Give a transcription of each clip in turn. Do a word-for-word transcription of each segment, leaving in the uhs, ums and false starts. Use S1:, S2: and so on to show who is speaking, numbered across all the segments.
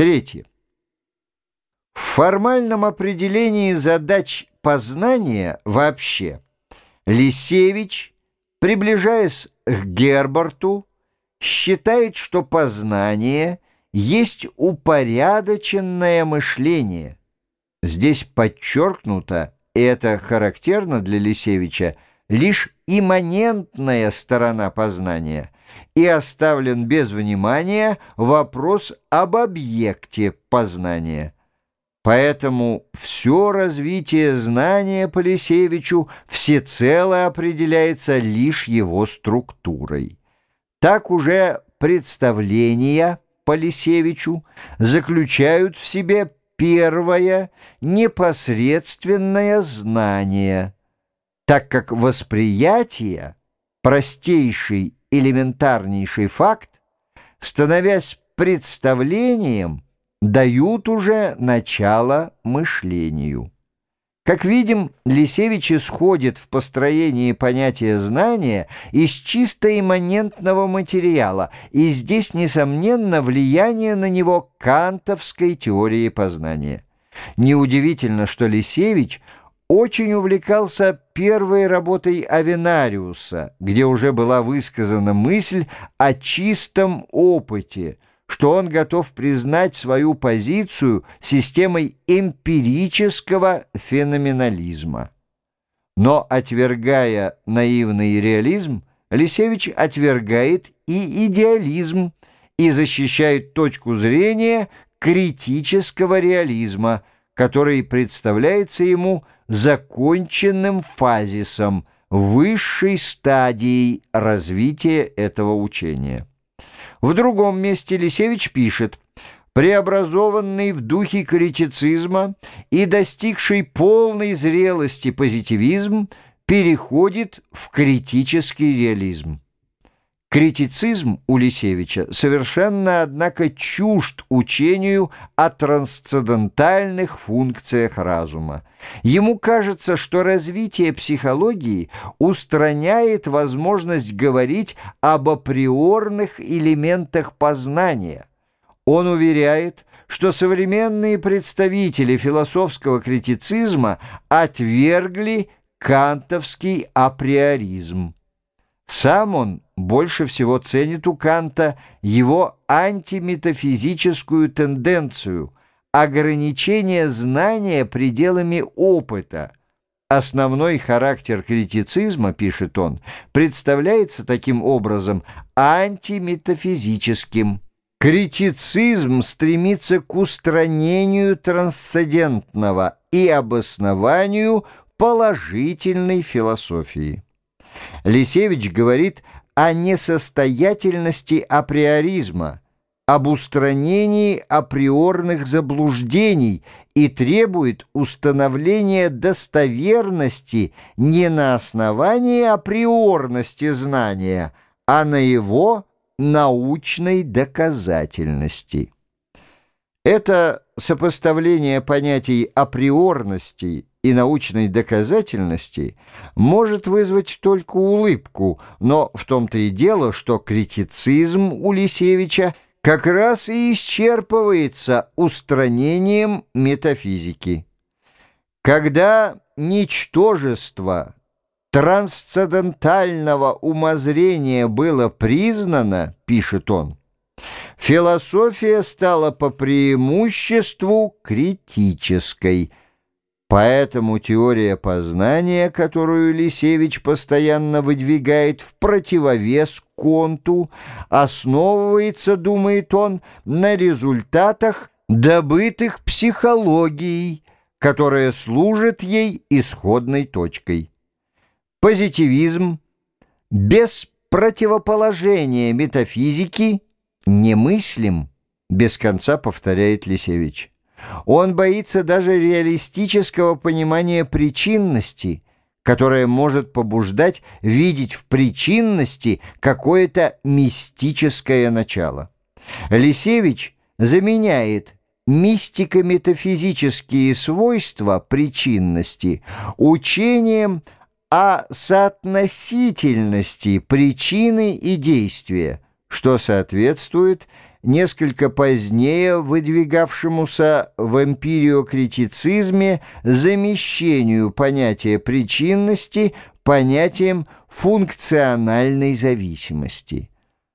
S1: Третье. В формальном определении задач познания вообще Лисевич, приближаясь к Гербарту, считает, что познание есть упорядоченное мышление. Здесь подчеркнуто, и это характерно для Лисевича, лишь имманентная сторона познания, и оставлен без внимания вопрос об объекте познания. Поэтому все развитие знания по Лисевичу всецело определяется лишь его структурой. Так уже представления по Лисевичу заключают в себе первое непосредственное знание, так как восприятие, простейший элементарнейший факт, становясь представлением, дают уже начало мышлению. Как видим, Лисевич исходит в построении понятия знания из чисто имманентного материала, и здесь, несомненно, влияние на него кантовской теории познания. Неудивительно, что Лисевич очень увлекался первой работой Авенариуса, где уже была высказана мысль о чистом опыте, что он готов признать свою позицию системой эмпирического феноменализма. Но, отвергая наивный реализм, Лисевич отвергает и идеализм и защищает точку зрения критического реализма, который представляется ему законченным фазисом, высшей стадией развития этого учения. В другом месте Лисевич пишет: «Преобразованный в духе критицизма и достигший полной зрелости позитивизм переходит в критический реализм». Критицизм у Лисевича совершенно, однако, чужд учению о трансцендентальных функциях разума. Ему кажется, что развитие психологии устраняет возможность говорить об априорных элементах познания. Он уверяет, что современные представители философского критицизма отвергли кантовский априоризм. Сам он больше всего ценит у Канта его антиметафизическую тенденцию, ограничение знания пределами опыта. Основной характер критицизма, пишет он, представляется таким образом антиметафизическим. Критицизм стремится к устранению трансцендентного и обоснованию положительной философии. Лисевич говорит о несостоятельности априоризма, об устранении априорных заблуждений и требует установления достоверности не на основании априорности знания, а на его научной доказательности. Это сопоставление понятий априорности и научной доказательности может вызвать только улыбку, но в том-то и дело, что критицизм у Лисевича как раз и исчерпывается устранением метафизики. Когда ничтожество трансцендентального умозрения было признано, пишет он, философия стала по преимуществу критической. Поэтому теория познания, которую Лисевич постоянно выдвигает в противовес Конту, основывается, думает он, на результатах, добытых психологией, которая служит ей исходной точкой. Позитивизм без противоположения метафизики немыслим, без конца повторяет Лисевич. Он боится даже реалистического понимания причинности, которое может побуждать видеть в причинности какое-то мистическое начало. Лисевич заменяет мистико-метафизические свойства причинности учением о соотносительности причины и действия, что соответствует несколько позднее выдвигавшемуся в эмпириокритицизме замещению понятия причинности понятием функциональной зависимости.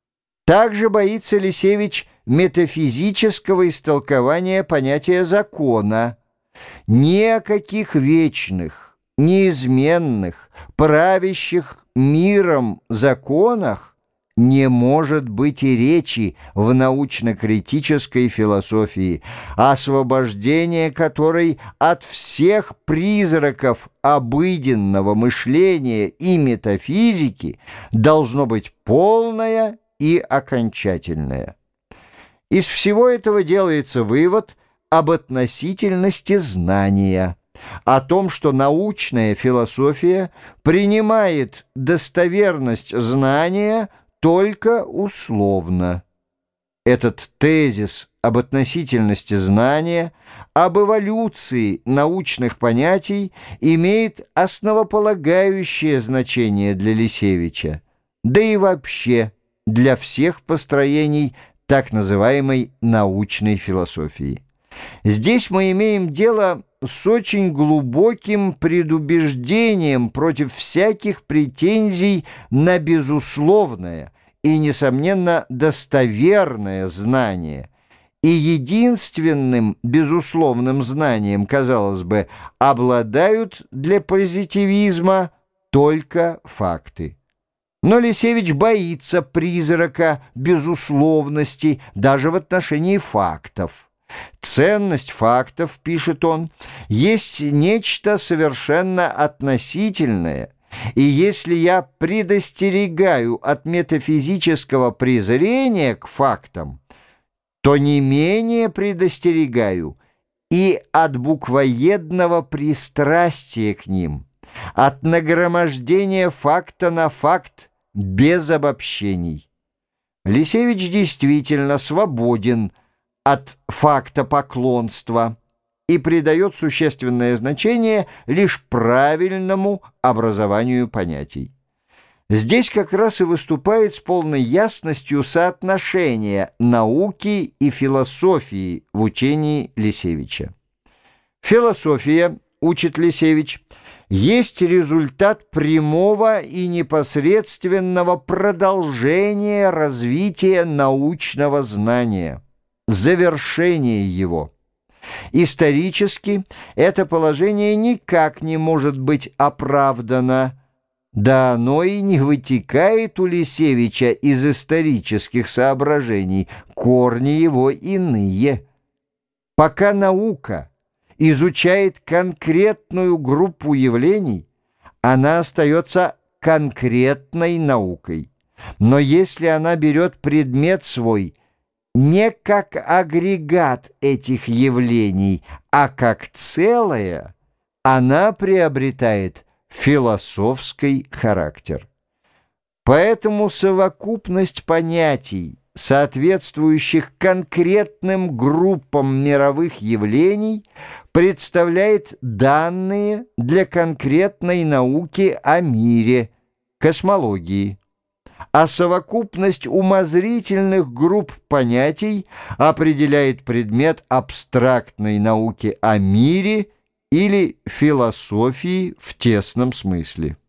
S1: Также боится Лисевич метафизического истолкования понятия закона. Ни о каких вечных, неизменных, правящих миром законах не может быть и речи в научно-критической философии, освобождение которой от всех призраков обыденного мышления и метафизики должно быть полное и окончательное. Из всего этого делается вывод об относительности знания, о том, что научная философия принимает достоверность знания только условно. Этот тезис об относительности знания, об эволюции научных понятий имеет основополагающее значение для Лисевича, да и вообще для всех построений так называемой научной философии. Здесь мы имеем дело с очень глубоким предубеждением против всяких претензий на безусловное и, несомненно, достоверное знание. И единственным безусловным знанием, казалось бы, обладают для позитивизма только факты. Но Лисевич боится призрака безусловности даже в отношении фактов. «Ценность фактов, — пишет он, — есть нечто совершенно относительное, и если я предостерегаю от метафизического презрения к фактам, то не менее предостерегаю и от буквоедного пристрастия к ним, от нагромождения факта на факт без обобщений». Лисевич действительно свободен от факта поклонства и придает существенное значение лишь правильному образованию понятий. Здесь как раз и выступает с полной ясностью соотношение науки и философии в учении Лисевича. Философия, учит Лисевич, есть результат прямого и непосредственного продолжения развития научного знания, завершение его. Исторически это положение никак не может быть оправдано, да оно и не вытекает у Лисевича из исторических соображений, корни его иные. Пока наука изучает конкретную группу явлений, она остается конкретной наукой. Но если она берет предмет свой не как агрегат этих явлений, а как целое, она приобретает философский характер. Поэтому совокупность понятий, соответствующих конкретным группам мировых явлений, представляет данные для конкретной науки о мире, космологии. А совокупность умозрительных групп понятий определяет предмет абстрактной науки о мире или философии в тесном смысле.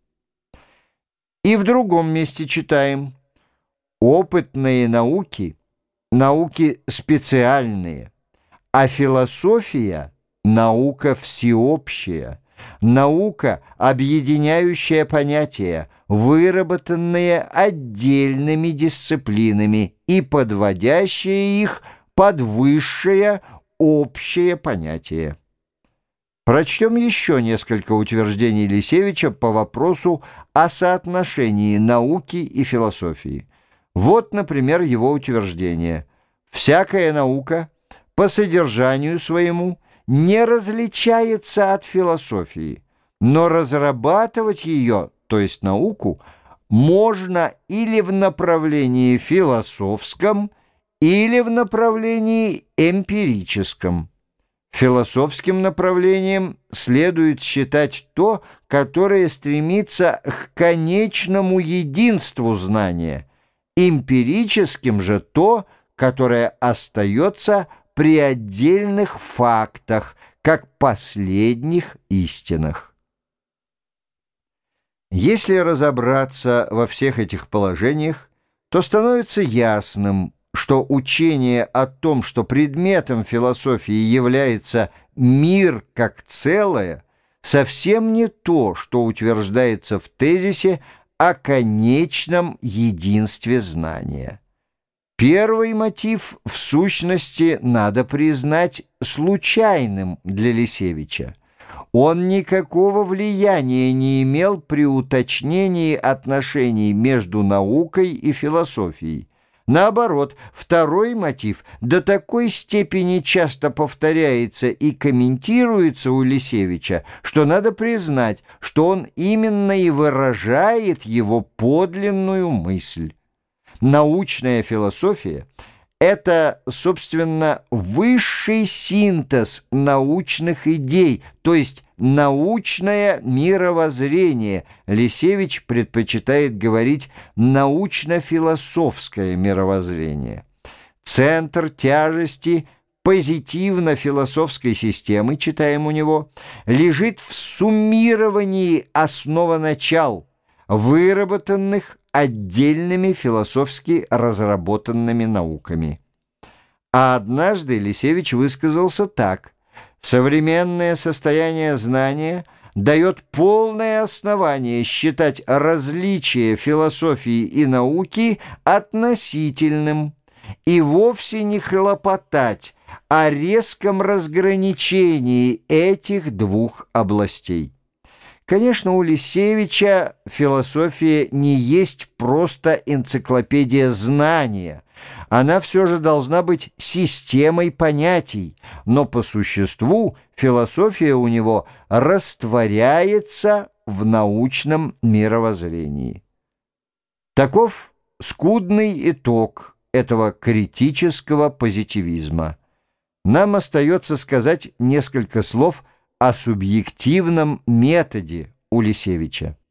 S1: И в другом месте читаем: опытные науки, науки специальные, а философия — наука всеобщая, наука, объединяющая понятия, выработанные отдельными дисциплинами и подводящая их под высшее общее понятие. Прочтем еще несколько утверждений Лисевича по вопросу о соотношении науки и философии. Вот, например, его утверждение: «Всякая наука по содержанию своему не различается от философии, но разрабатывать ее, то есть науку, можно или в направлении философском, или в направлении эмпирическом. Философским направлением следует считать то, которое стремится к конечному единству знания, эмпирическим же то, которое остается при отдельных фактах, как последних истинах. Если разобраться во всех этих положениях, то становится ясным, что учение о том, что предметом философии является мир как целое, совсем не то, что утверждается в тезисе о конечном единстве знания. Первый мотив, в сущности, надо признать случайным для Лисевича. Он никакого влияния не имел при уточнении отношений между наукой и философией. Наоборот, второй мотив до такой степени часто повторяется и комментируется у Лисевича, что надо признать, что он именно и выражает его подлинную мысль. Научная философия — это, собственно, высший синтез научных идей, то есть научное мировоззрение. Лисевич предпочитает говорить научно-философское мировоззрение. Центр тяжести позитивно-философской системы, читаем у него, лежит в суммировании основоначал, выработанных отдельными философски разработанными науками. А однажды Лисевич высказался так: «Современное состояние знания дает полное основание считать различие философии и науки относительным и вовсе не хлопотать о резком разграничении этих двух областей». Конечно, у Лисевича философия не есть просто энциклопедия знания. Она все же должна быть системой понятий, но по существу философия у него растворяется в научном мировоззрении. Таков скудный итог этого критического позитивизма. Нам остается сказать несколько слов о субъективном методе у Лисевича.